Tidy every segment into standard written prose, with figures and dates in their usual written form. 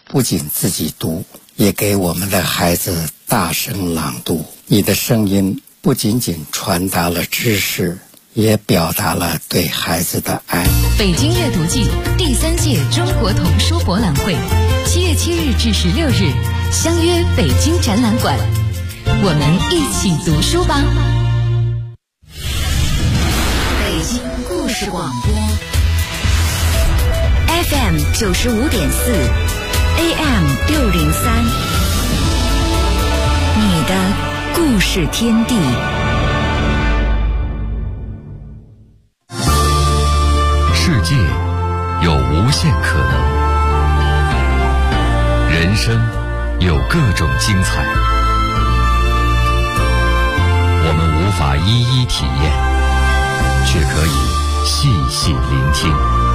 不仅自己读，也给我们的孩子大声朗读。你的声音不仅仅传达了知识，也表达了对孩子的爱。 北京阅读季第3届中国童书博览会7月7日至16日相约北京展览馆，我们一起读书吧。北京故事广播 FM 95.4 AM 603，你的故事天地。 世界有无限可能，人生有各种精彩，我们无法一一体验，却可以细细聆听，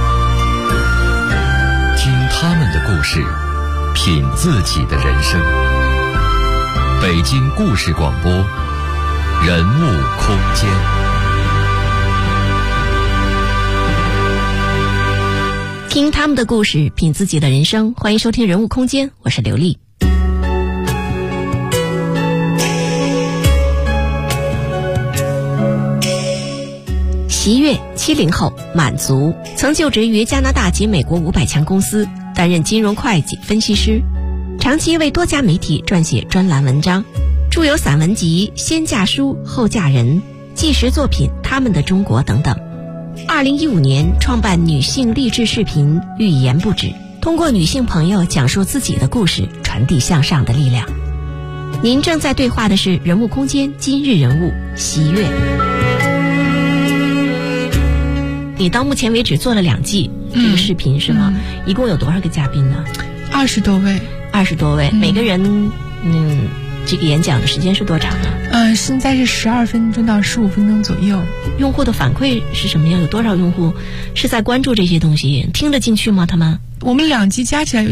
听他们的故事，品自己的人生。北京故事广播，人物空间。 听他们的故事，品自己的人生。欢迎收听人物空间，我是刘丽。席月70后，满族，曾就职于加拿大及美国500强公司，担任金融会计分析师，长期为多家媒体撰写专栏文章，著有散文集《先嫁书后嫁人》、纪实作品《他们的中国》等等。2015年创办女性励志视频《欲言不止》，通过女性朋友讲述自己的故事，传递向上的力量。您正在对话的是人物空间今日人物席月。你到目前为止做了2季这个视频是吗？一共有多少个嘉宾呢 ？20多位。 20多位，每个人这个演讲的时间是多长呢？ 现在是12分钟到15分钟左右。 用户的反馈是什么样？有多少用户是在关注这些东西？听得进去吗？他们？ 我们2集加起来有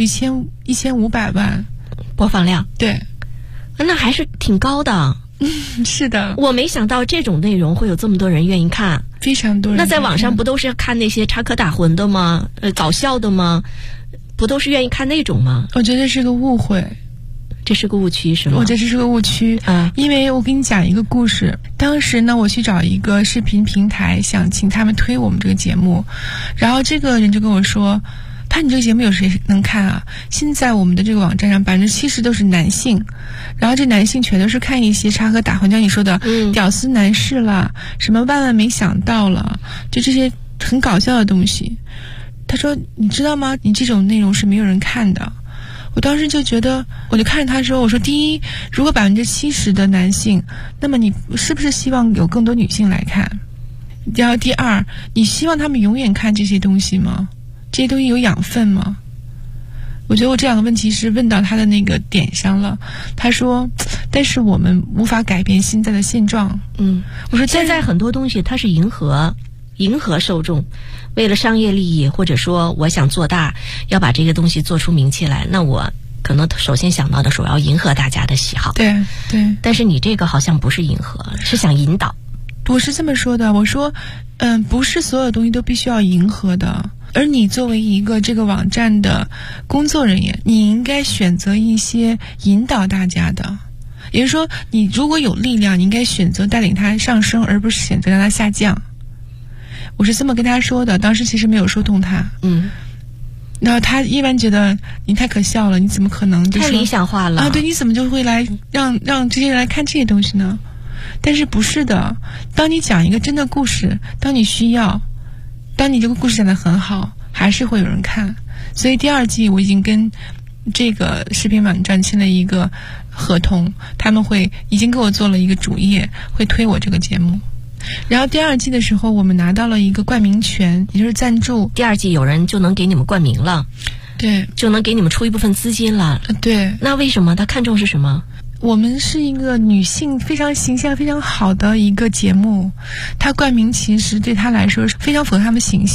1500万播放量。 对， 那还是挺高的。 是的， 我没想到这种内容会有这么多人愿意看， 非常多人。 那在网上不都是看那些插科打诨的吗？搞笑的吗？不都是愿意看那种吗？ 我觉得是个误会。 这是个误区是吗？ 我觉得这是个误区因为我给你讲一个故事。当时呢，我去找一个视频平台，想请他们推我们这个节目，然后这个人就跟我说，你这个节目有谁能看啊？现在我们的这个网站上70%都是男性，然后这男性全都是看一些插科打诨，像你说的屌丝男士啦，什么万万没想到了，就这些很搞笑的东西。他说你知道吗，你这种内容是没有人看的。我当时就觉得，我就看着他说，我说第一，如果70%的男性，那么你是不是希望有更多女性来看？然后第二，你希望他们永远看这些东西吗？这些东西有养分吗？我觉得我这2个问题是问到他的那个点上了。他说，但是我们无法改变现在的现状。我说现在很多东西它是迎合受众，为了商业利益，或者说我想做大，要把这个东西做出名气来，那我可能首先想到的是我要迎合大家的喜好。 对。 但是你这个好像不是迎合，是想引导。 我是这么说的，我说不是所有东西都必须要迎合的，而你作为一个这个网站的工作人员，你应该选择一些引导大家的。也就是说，你如果有力量，你应该选择带领它上升，而不是选择让它下降。我是这么跟他说的，当时其实没有说动他。然后他一般觉得你太可笑了，你怎么可能太理想化了对，你怎么就会来让这些人来看这些东西呢？但是不是的，当你讲一个真的故事，当你需要，当你这个故事讲得很好，还是会有人看。所以第2季我已经跟这个视频网站签了一个合同，他们已经给我做了一个主页，会推我这个节目。然后第2季的时候，我们拿到了一个冠名权，也就是赞助。 第2季有人就能给你们冠名了， 对， 就能给你们出一部分资金了。 对。 那为什么他看重是什么？ 我们是一个女性非常形象非常好的一个节目，他冠名其实对他来说是非常符合他们形象。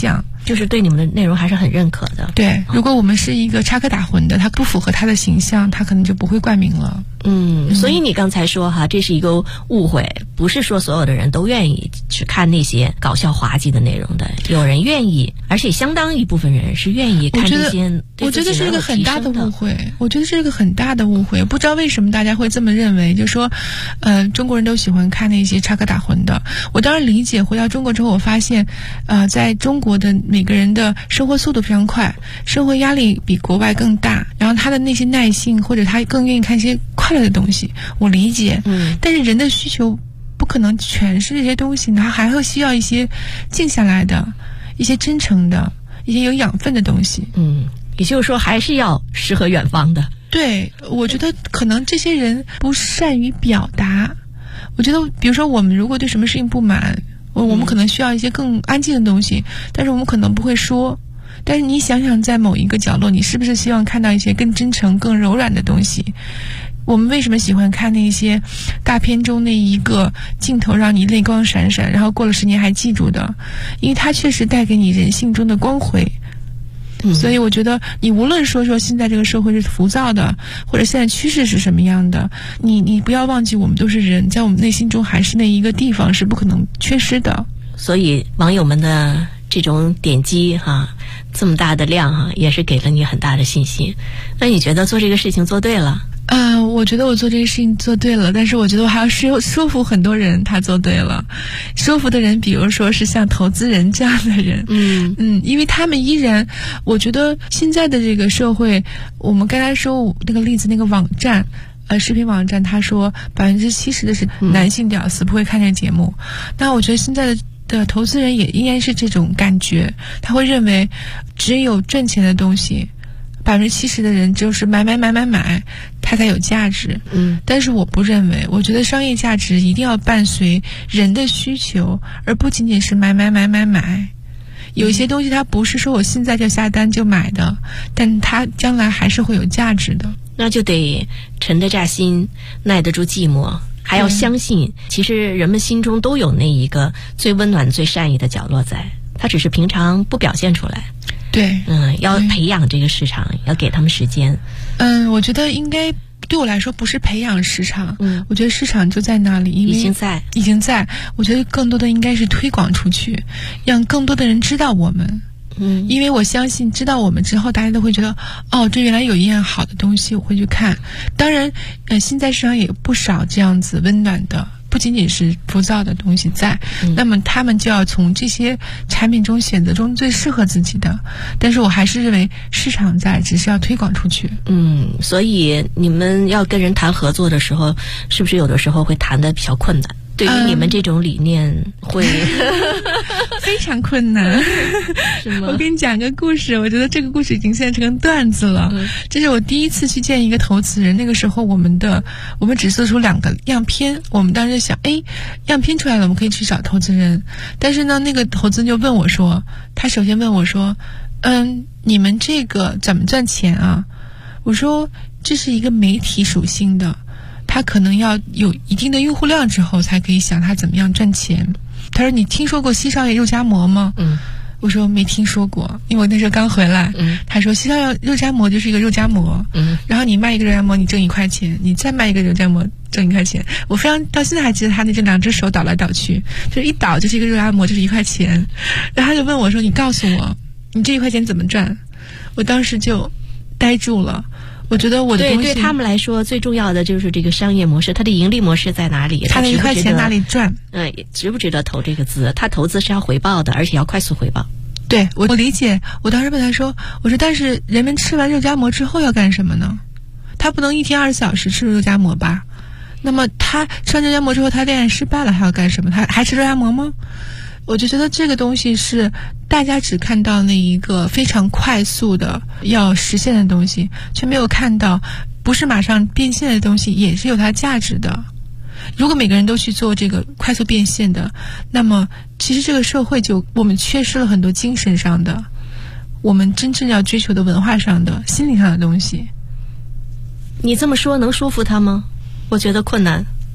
就是对你们的内容还是很认可的。 对，如果我们是一个插科打诨的，他不符合他的形象，他可能就不会冠名了。 所以你刚才说哈，这是一个误会，不是说所有的人都愿意去看那些搞笑滑稽的内容的，有人愿意，而且相当一部分人是愿意看这些。 我觉得是一个很大的误会，我觉得是一个很大的误会，不知道为什么大家会这么认为，就说中国人都喜欢看那些插科打诨的。我当然理解，回到中国之后我发现在中国的每个人的生活速度非常快，生活压力比国外更大，然后他的那些耐性或者他更愿意看一些快乐的东西，我理解。但是人的需求不可能全是这些东西，他还会需要一些静下来的、一些真诚的、一些有养分的东西。 也就是说还是要诗和远方的。 对，我觉得可能这些人不善于表达。我觉得比如说我们如果对什么事情不满，我们可能需要一些更安静的东西，但是我们可能不会说。但是你想想，在某一个角落，你是不是希望看到一些更真诚、更柔软的东西？我们为什么喜欢看那些大片中那一个镜头让你泪光闪闪，然后过了10年还记住的？因为它确实带给你人性中的光辉。所以我觉得你无论说现在这个社会是浮躁的，或者现在趋势是什么样的，你不要忘记我们都是人，在我们内心中还是那一个地方是不可能缺失的。 所以网友们的这种点击这么大的量也是给了你很大的信心。那你觉得做这个事情做对了？ 我觉得我做这个事情做对了，但是我觉得我还要说服很多人他做对了。说服的人比如说是像投资人这样的人，因为他们依然，我觉得现在的这个社会，我们刚才说那个例子，那个网站视频网站，他说70%的是男性屌丝不会看这个节目。那我觉得现在的投资人也应该是这种感觉，他会认为只有赚钱的东西，70%的人就是买，它才有价值。但是我不认为，我觉得商业价值一定要伴随人的需求，而不仅仅是买。有一些东西它不是说我现在就下单就买的，但它将来还是会有价值的。 那就得沉得下心，耐得住寂寞，还要相信，其实人们心中都有那一个最温暖、最善意的角落在，它只是平常不表现出来。 对， 要培养这个市场，要给他们时间。 我觉得应该对我来说不是培养市场，我觉得市场就在那里，因为已经在。我觉得更多的应该是推广出去，让更多的人知道我们。因为我相信知道我们之后，大家都会觉得这原来有一样好的东西，我会去看。当然现在市场也有不少这样子温暖的，不仅仅是浮躁的东西在，那么他们就要从这些产品中选择中最适合自己的。但是我还是认为市场在，只是要推广出去。 所以你们要跟人谈合作的时候，是不是有的时候会谈得比较困难？对于你们这种理念会非常困难。 是吗？ 我跟你讲个故事，我觉得这个故事已经现在成段子了。这是我第一次去见一个投资人，那个时候我们只做出2个样片，我们当时想样片出来了，我们可以去找投资人。但是呢，那个投资人就问我说，他首先问我说你们这个怎么赚钱啊？我说这是一个媒体属性的，他可能要有一定的用户量之后才可以想他怎么样赚钱。他说你听说过西少爷肉夹馍吗？我说没听说过，因为我那时候刚回来。他说西少爷肉夹馍就是一个肉夹馍，然后你卖一个肉夹馍你挣1块钱，你再卖一个肉夹馍挣1块钱。我非常到现在还记得他那这2只手倒来倒去，就是一倒就是一个肉夹馍，就是1块钱。然后他就问我说你告诉我你这1块钱怎么赚？我当时就呆住了。我觉得我的东西对他们来说最重要的就是这个商业模式，它的盈利模式在哪里？ 他的1块钱哪里赚？ 值不值得投这个资？他投资是要回报的，而且要快速回报。 对，我理解。我当时问他说，我说但是人们吃完肉夹馍之后要干什么呢？他不能1天20小时吃肉夹馍吧？那么他吃完肉夹馍之后，他恋爱失败了还要干什么？他还吃肉夹馍吗？我就觉得这个东西是大家只看到那一个非常快速的要实现的东西，却没有看到不是马上变现的东西也是有它价值的。如果每个人都去做这个快速变现的，那么其实这个社会就我们缺失了很多精神上的，我们真正要追求的文化上的、心理上的东西。 你这么说能说服他吗？我觉得困难。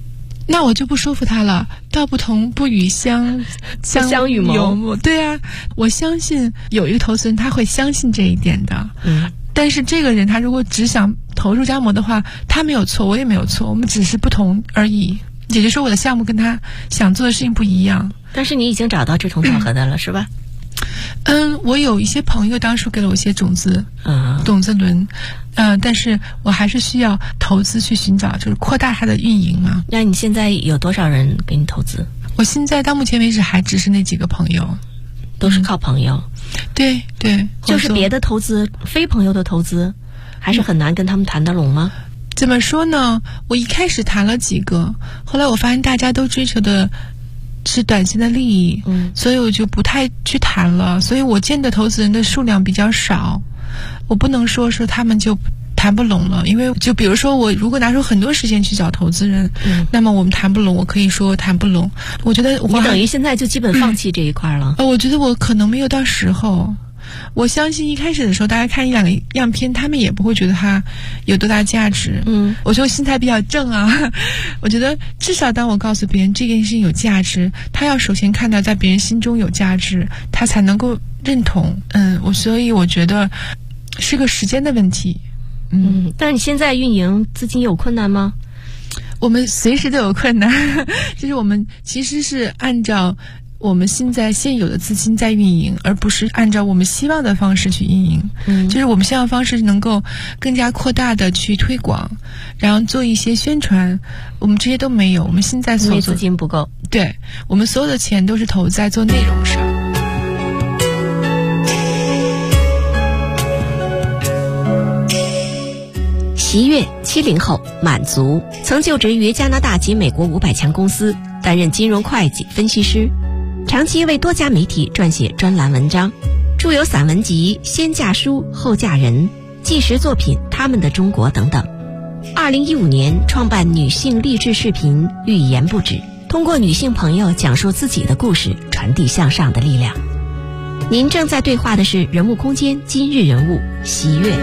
那我就不说服他了。道不同不与相与谋。 对啊，我相信有一个投资人他会相信这一点的。但是这个人他如果只想投入加盟的话，他没有错，我也没有错，我们只是不同而已。也就是说我的项目跟他想做的事情不一样。 但是你已经找到志同道合的了，是吧？ 我有一些朋友当时给了我一些种子轮，但是我还是需要投资去寻找，就是扩大它的运营嘛。 那你现在有多少人给你投资？ 我现在到目前为止还只是那几个朋友， 都是靠朋友。 对， 就是别的投资，非朋友的投资，还是很难跟他们谈得拢吗？ 怎么说呢？我一开始谈了几个，后来我发现大家都追求的是短期的利益，所以我就不太去谈了。所以我见的投资人的数量比较少，我不能说他们就谈不拢了。因为就比如说我如果拿出很多时间去找投资人，那么我们谈不拢，我可以说谈不拢。我觉得你等于现在就基本放弃这一块了。 我觉得我可能没有到时候。我相信一开始的时候大家看一两个样片，他们也不会觉得它有多大价值。我就心态比较正啊，我觉得至少当我告诉别人这件事情有价值，他要首先看到在别人心中有价值，他才能够认同。所以我觉得是个时间的问题。 但是你现在运营资金有困难吗？ 我们随时都有困难，就是我们其实是按照我们现有的资金在运营，而不是按照我们希望的方式去运营。就是我们希望方式能够更加扩大的去推广，然后做一些宣传，我们这些都没有。我们现在所有资金不够， 对，我们所有的钱都是投在做内容上。 席月70后，满族，曾就职于加拿大及美国500强公司，担任金融会计分析师。长期为多家媒体撰写专栏文章，著有散文集《先嫁书后嫁人》、纪实作品《他们的中国》等等。2015年创办女性励志视频《欲言不止》，通过女性朋友讲述自己的故事，传递向上的力量。您正在对话的是人物空间今日人物席月。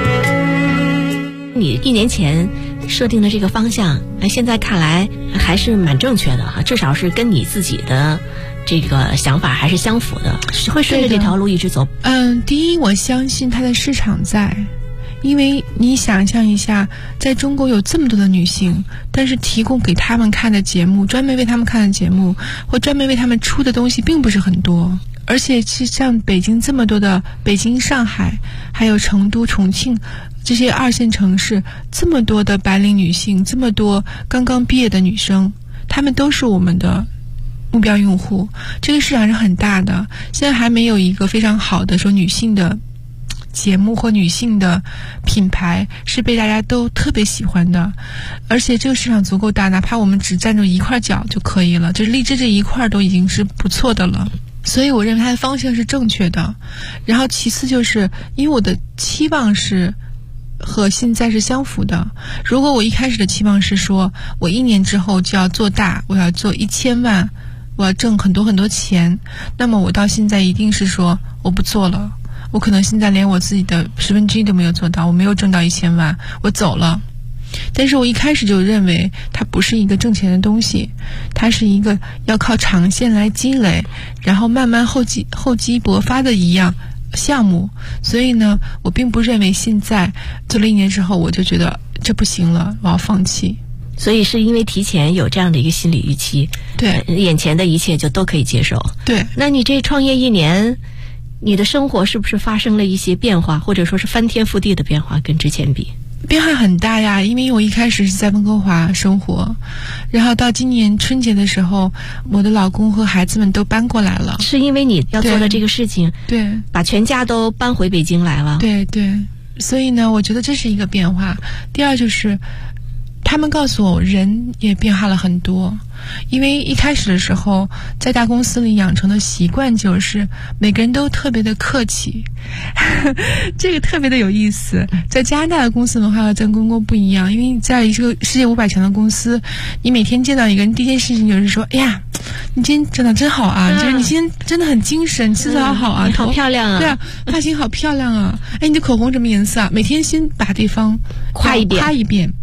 你1年前设定的这个方向，现在看来还是蛮正确的哈，至少是跟你自己的这个想法还是相符的，会顺着这条路一直走。 第一，我相信它的市场在，因为你想象一下，在中国有这么多的女性，但是提供给他们看的节目，专门为他们看的节目，或专门为他们出的东西并不是很多。而且是像北京这么多的北京、上海，还有成都、重庆这些2线城市，这么多的白领女性，这么多刚刚毕业的女生，她们都是我们的目标用户。这个市场是很大的，现在还没有一个非常好的说女性的节目或女性的品牌是被大家都特别喜欢的。而且这个市场足够大，哪怕我们只站住一块脚就可以了，就是荔枝这一块都已经是不错的了。所以我认为它的方向是正确的。然后其次就是因为我的期望是和现在是相符的。如果我一开始的期望是说我1年之后就要做大，我要做1000万，我要挣很多很多钱，那么我到现在一定是说我不做了，我可能现在连我自己的1/10都没有做到，我没有挣到1000万，我走了。但是我一开始就认为它不是一个挣钱的东西，它是一个要靠长线来积累，然后慢慢厚积薄发的一样项目。所以呢，我并不认为现在做了1年之后我就觉得这不行了，我要放弃。 所以是因为提前有这样的一个心理预期， 对， 眼前的一切就都可以接受。 对， 那你这创业1年，你的生活是不是发生了一些变化，或者说是翻天覆地的变化，跟之前比？ 变化很大呀，因为我一开始是在温哥华生活，然后到今年春节的时候，我的老公和孩子们都搬过来了。 是因为你要做的这个事情， 对， 把全家都搬回北京来了。 对对，所以呢，我觉得这是一个变化。第二就是他们告诉我人也变化了很多。因为一开始的时候在大公司里养成的习惯就是每个人都特别的客气这个特别的有意思。在加拿大的公司文化和在中国不一样，因为你在一个世界500强的公司，你每天见到一个人第一件事情就是说，哎呀，你今天长得真好啊，就是你今天真的很精神，气色好好啊， 你好漂亮啊， 对啊，发型好漂亮啊，哎，你的口红什么颜色啊，每天先把对方夸一遍。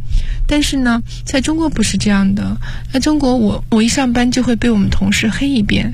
但是呢，在中国不是这样的。在中国我一上班就会被我们同事黑一遍。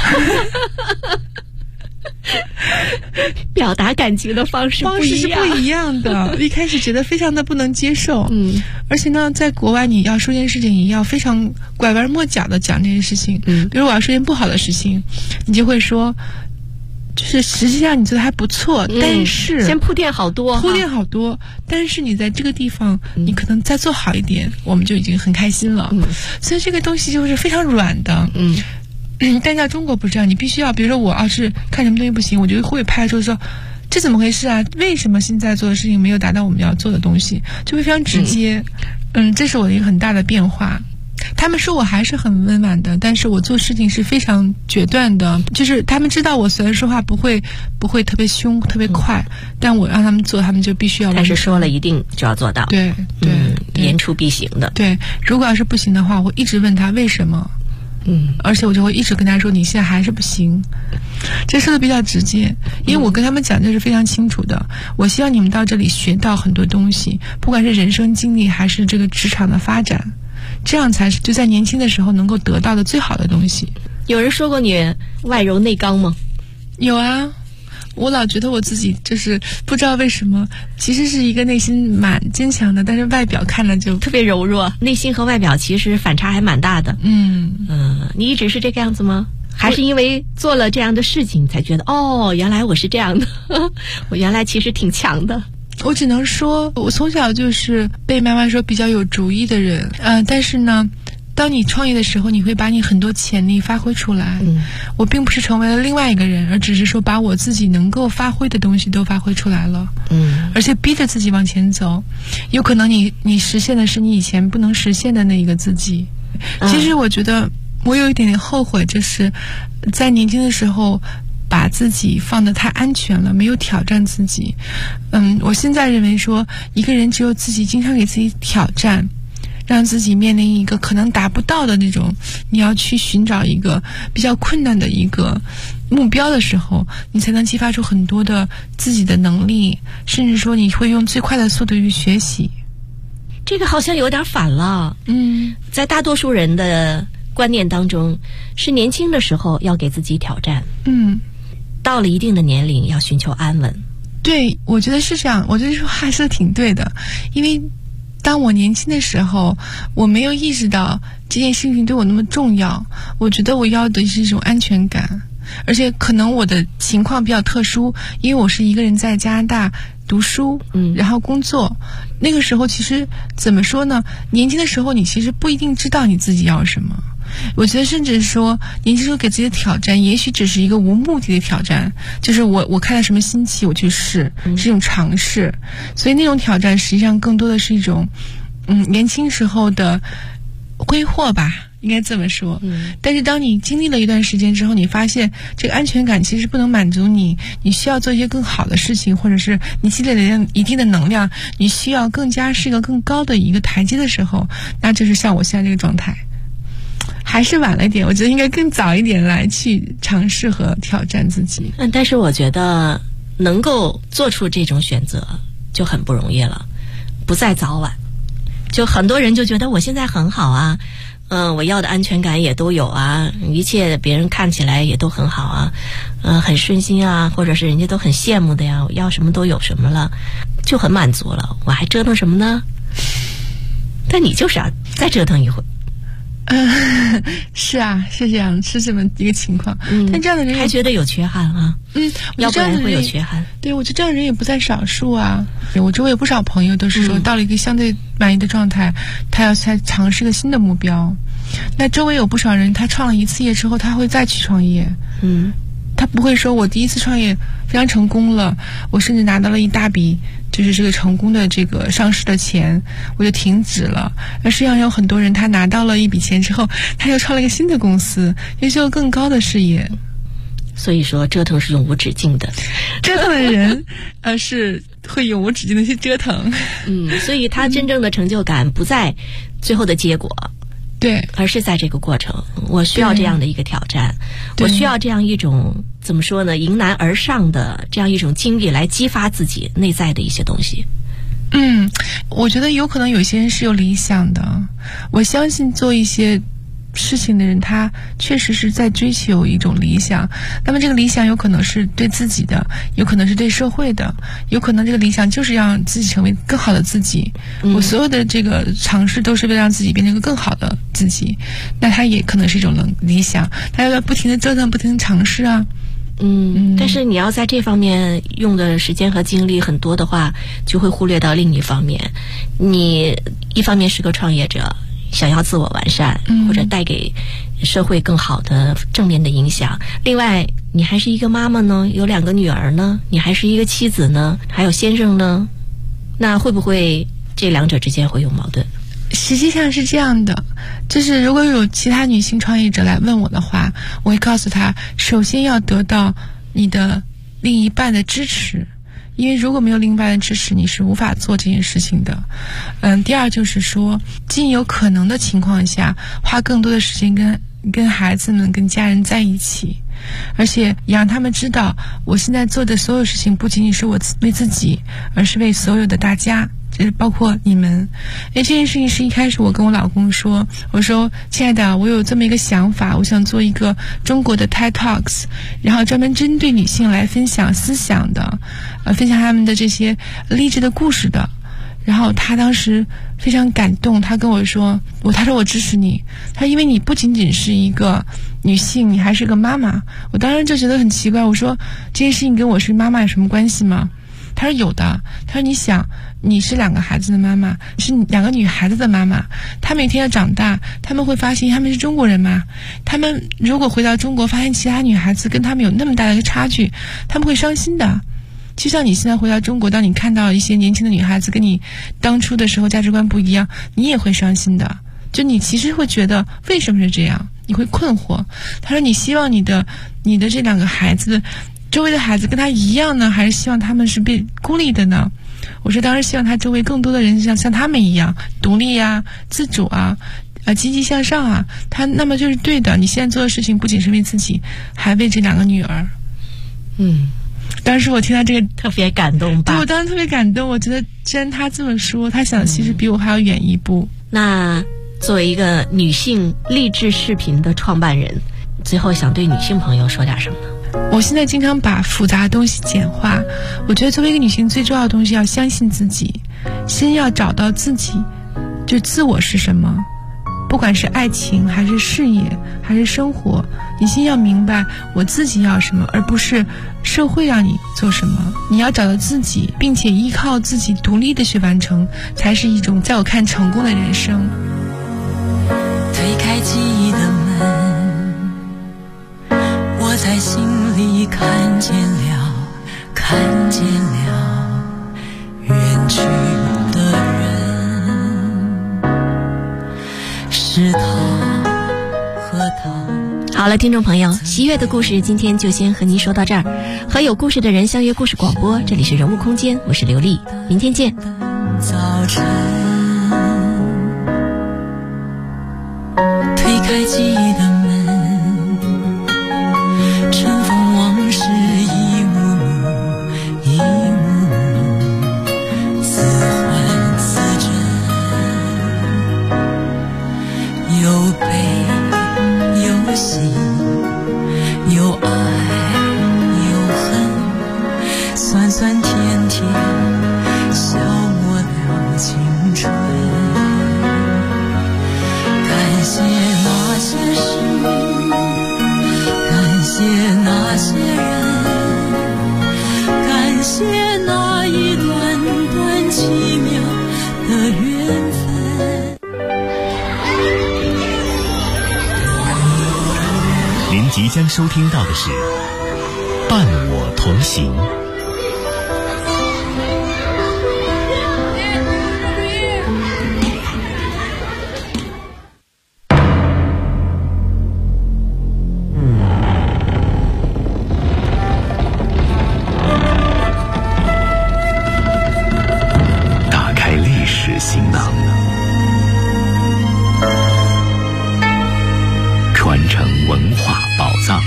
表达感情的方式是不一样的。一开始觉得非常的不能接受，而且呢，在国外你要说件事情，你要非常拐弯抹角的讲这件事情。比如我要说件不好的事情，你就会说，就是实际上你做的还不错，但是先铺垫好多， 但是你在这个地方，你可能再做好一点，我们就已经很开心了。所以这个东西就是非常软的。但在中国不是这样，你必须要，比如说我要是看什么东西不行，我就会拍出说这怎么回事啊？为什么现在做的事情没有达到我们要做的东西？就会非常直接。这是我的一个很大的变化。他们说我还是很温婉的，但是我做事情是非常决断的。就是他们知道我虽然说话不会特别凶、特别快，但我让他们做，他们就必须要。 但是说了一定就要做到。 对， 言出必行的。 对，如果要是不行的话，我一直问他为什么。而且我就会一直跟他说你现在还是不行，这说的比较直接，因为我跟他们讲就是非常清楚的。我希望你们到这里学到很多东西，不管是人生经历还是这个职场的发展，这样才是就在年轻的时候能够得到的最好的东西。 有人说过你外柔内刚吗？ 有啊，我老觉得我自己就是不知道为什么，其实是一个内心蛮坚强的，但是外表看了就特别柔弱，内心和外表其实反差还蛮大的。你一直是这个样子吗？还是因为做了这样的事情才觉得原来我是这样的，我原来其实挺强的。 我只能说我从小就是被妈妈说比较有主意的人，但是呢当你创业的时候，你会把你很多潜力发挥出来。我并不是成为了另外一个人，而只是说把我自己能够发挥的东西都发挥出来了。而且逼着自己往前走。有可能你实现的是你以前不能实现的那一个自己。其实我觉得我有一点点后悔，就是在年轻的时候把自己放得太安全了，没有挑战自己。我现在认为说，一个人只有自己经常给自己挑战，让自己面临一个可能达不到的那种，你要去寻找一个比较困难的一个目标的时候，你才能激发出很多的自己的能力，甚至说你会用最快的速度去学习。 这个好像有点反了。在大多数人的观念当中，是年轻的时候要给自己挑战，到了一定的年龄要寻求安稳。 对，我觉得是这样，我觉得说还是挺对的。因为当我年轻的时候，我没有意识到这件事情对我那么重要，我觉得我要的是一种安全感。而且可能我的情况比较特殊，因为我是一个人在加拿大读书，然后工作。那个时候其实怎么说呢，年轻的时候你其实不一定知道你自己要什么。我觉得甚至说年轻时候给自己的挑战也许只是一个无目的的挑战，就是我看到什么新奇我去试，是一种尝试。所以那种挑战实际上更多的是一种年轻时候的挥霍吧，应该这么说。但是当你经历了一段时间之后，你发现这个安全感其实不能满足你，你需要做一些更好的事情，或者是你积累了一定的能量，你需要更加是一个更高的一个台阶的时候，那就是像我现在这个状态。还是晚了一点，我觉得应该更早一点来去尝试和挑战自己。 但是我觉得能够做出这种选择就很不容易了，不再早晚。就很多人就觉得我现在很好啊，我要的安全感也都有啊，一切别人看起来也都很好啊，很顺心啊，或者是人家都很羡慕的呀，我要什么都有什么了，就很满足了，我还折腾什么呢？但你就是要再折腾一回。 是啊，是这样，是这么一个情况。但这样的人还觉得有缺憾啊。要不然会有缺憾。 对，我觉得这样的人也不在少数啊。我周围有不少朋友都是说，到了一个相对满意的状态，他要再尝试一个新的目标。那周围有不少人，他创了一次业之后，他会再去创业。他不会说我第一次创业非常成功了，我甚至拿到了一大笔就是这个成功的这个上市的钱，我就停止了。而实际上有很多人，他拿到了一笔钱之后，他又创了一个新的公司，又做更高的事业。 所以说折腾是永无止境的， 折腾的人是会永无止境的去折腾。 所以他真正的成就感不在最后的结果， 对， 而是在这个过程。我需要这样的一个挑战，我需要这样一种怎么说呢，迎难而上的这样一种经历来激发自己内在的一些东西。 我觉得有可能有些人是有理想的，我相信做一些事情的人，他确实是在追求一种理想。那么这个理想有可能是对自己的，有可能是对社会的，有可能这个理想就是让自己成为更好的自己。我所有的这个尝试都是为了让自己变成一个更好的自己，那它也可能是一种理想，他要不停的折腾，不停的尝试啊。 但是你要在这方面用的时间和精力很多的话，就会忽略到另一方面。你一方面是个创业者，想要自我完善，或者带给社会更好的正面的影响。另外，你还是一个妈妈呢，有2个女儿呢，你还是一个妻子呢，还有先生呢，那会不会这2者之间会有矛盾？ 实际上是这样的，就是如果有其他女性创业者来问我的话，我会告诉她，首先要得到你的另一半的支持，因为如果没有另一半的支持，你是无法做这件事情的。第二就是说，尽有可能的情况下，花更多的时间跟孩子们、跟家人在一起，而且也让他们知道，我现在做的所有事情不仅仅是我为自己，而是为所有的大家。包括你们。因为这件事情是一开始我跟我老公说，我说亲爱的，我有这么一个想法，我想做一个中国的 TED Talks， 然后专门针对女性来分享思想的，分享他们的这些励志的故事的。然后他当时非常感动，他跟我说，他说我支持你，他因为你不仅仅是一个女性，你还是个妈妈。我当时就觉得很奇怪，我说这件事情跟我是妈妈有什么关系吗？他说有的，他说你想，你是2个孩子的妈妈，是2个女孩子的妈妈，她每天要长大，他们会发现他们是中国人嘛，他们如果回到中国发现其他女孩子跟他们有那么大的一个差距，他们会伤心的。就像你现在回到中国，当你看到一些年轻的女孩子跟你当初的时候价值观不一样，你也会伤心的，就你其实会觉得为什么是这样，你会困惑。他说你希望你的这2个孩子周围的孩子跟他一样呢，还是希望他们是被孤立的呢？我说当然希望他周围更多的人像他们一样独立啊、自主啊、积极向上啊。那么就是对的，你现在做的事情不仅是为自己，还为这2个女儿。当时我听到这个特别感动吧？ 对，我当时特别感动。我觉得既然他这么说，他想其实比我还要远一步。 那作为一个女性励志视频的创办人，最后想对女性朋友说点什么呢？ 我现在经常把复杂的东西简化。我觉得作为一个女性，最重要的东西要相信自己，先要找到自己，就自我是什么。不管是爱情还是事业还是生活，你先要明白我自己要什么，而不是社会让你做什么。你要找到自己，并且依靠自己独立的去完成，才是一种在我看成功的人生。 推开记忆的门，我在心里看见了远去的人，是他和他。 好了，听众朋友，喜悦的故事今天就先和您说到这儿。和有故事的人相约故事广播，这里是人物空间，我是刘丽，明天见。 早晨，推开记忆的门，尘封往事一幕幕，似幻似真，有悲有喜，有爱有恨，酸酸甜甜，消磨了青春。感谢那些事，感谢那些人，感谢那一段段奇妙的缘分。 您即将收听到的是《伴我同行》。打开历史行囊，传承文化宝藏。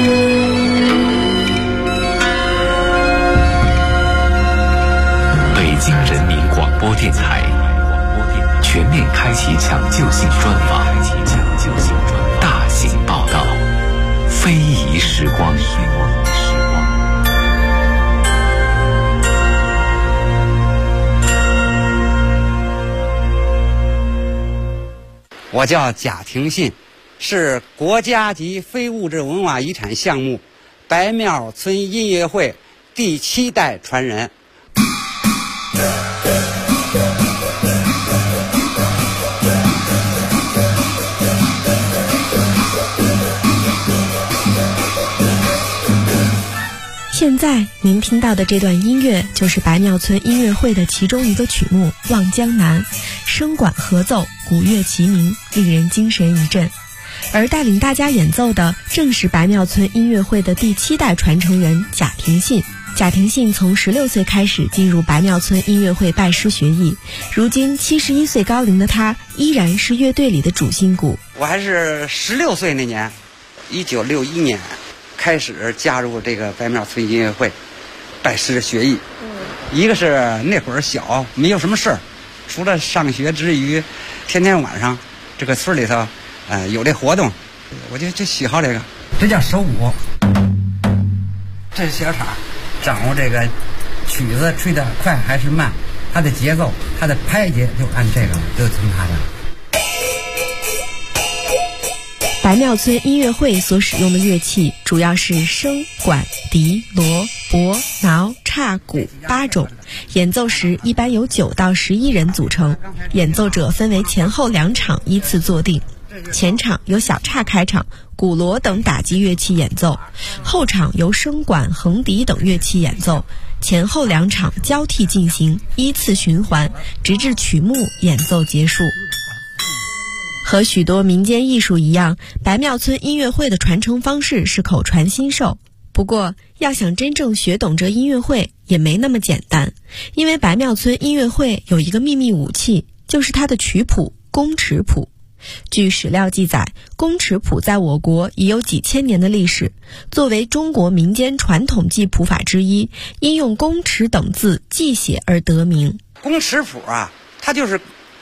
北京人民广播电台全面开启抢救性专访，大型报道，非遗时光。 我叫贾廷信，是国家级非物质文化遗产项目白庙村音乐会第7代传人。 现在您听到的这段音乐就是白庙村音乐会的其中一个曲目《望江南》，声管合奏，鼓乐齐鸣，令人精神一振。而带领大家演奏的正是白庙村音乐会的第7代传承人贾廷信。贾廷信从16岁开始进入白庙村音乐会拜师学艺，如今71岁高龄的他依然是乐队里的主心骨。 我还是16岁那年，1961年开始加入这个白庙村音乐会拜师学艺。一个是那会儿小，没有什么事儿，除了上学之余，天天晚上这个村里头有这活动，我就喜好这个。这叫手鼓，这是小叉，掌握这个曲子吹得快还是慢，它的节奏，它的拍节就按这个，就听它的。 白庙村音乐会所使用的乐器主要是笙、管、笛、锣、钹、挠、叉、鼓8种，演奏时一般由9到11人组成，演奏者分为前后2场依次坐定。前场由小叉开场，鼓锣等打击乐器演奏，后场由笙管、横笛等乐器演奏，前后2场交替进行，依次循环，直至曲目演奏结束。和许多民间艺术一样，白庙村音乐会的传承方式是口传心授。不过，要想真正学懂这音乐会也没那么简单，因为白庙村音乐会有一个秘密武器，就是它的曲谱宫尺谱。据史料记载，宫尺谱在我国已有几千年的历史，作为中国民间传统记谱法之一，因用宫尺等字记写而得名。 宫尺谱啊，它就是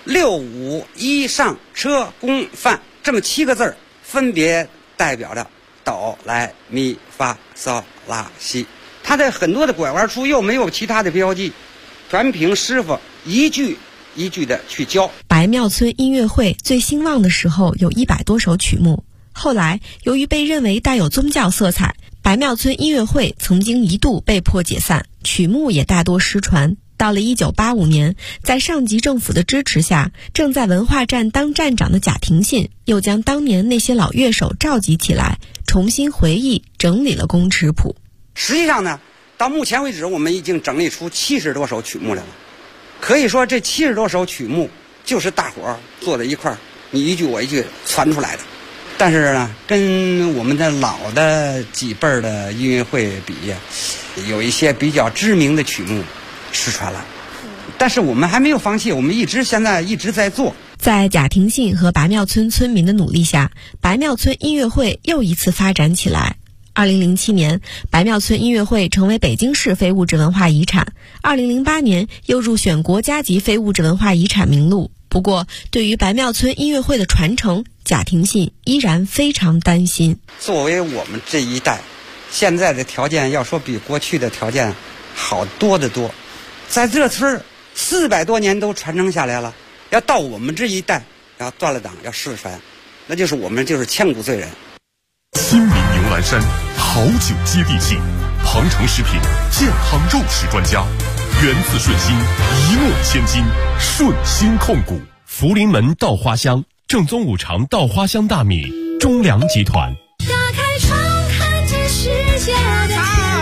6、5、1上车宫范这么7个字儿，分别代表着哆来咪发嗦拉西。它的很多的拐弯处又没有其他的标记，全凭师傅一句一句的去教。 白庙村音乐会最兴旺的时候有100多首曲目，后来由于被认为带有宗教色彩，白庙村音乐会曾经一度被迫解散，曲目也大多失传。到了1985年，在上级政府的支持下，正在文化站当站长的贾廷信又将当年那些老乐手召集起来，重新回忆整理了宫尺谱。 实际上呢，到目前为止我们已经整理出70多首曲目来了。可以说这70多首曲目就是大伙儿坐在一块儿，你一句我一句传出来的。但是呢，跟我们的老的几辈儿的音乐会比，有一些比较知名的曲目失传了，但是我们还没有放弃，我们现在一直在做。 在贾廷信和白庙村村民的努力下，白庙村音乐会又一次发展起来。2007年，白庙村音乐会成为北京市非物质文化遗产，2008年又入选国家级非物质文化遗产名录。不过，对于白庙村音乐会的传承，贾廷信依然非常担心。 作为我们这一代，现在的条件要说比过去的条件好多得多。在这村400多年都传承下来了，要到我们这一代要断了档要失传，那就是我们就是千古罪人。 新民牛栏山好酒接地气，鹏程食品健康肉食专家，源自顺心，一诺千金，顺心控股。 福临门稻花香，正宗五常稻花香大米，中粮集团。 打开窗看见世界的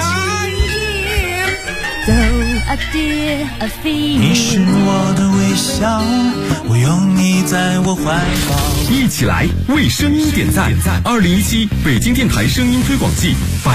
你是我的微笑，我拥你在我怀抱。 一起来为声音点赞。2017北京电台声音推广季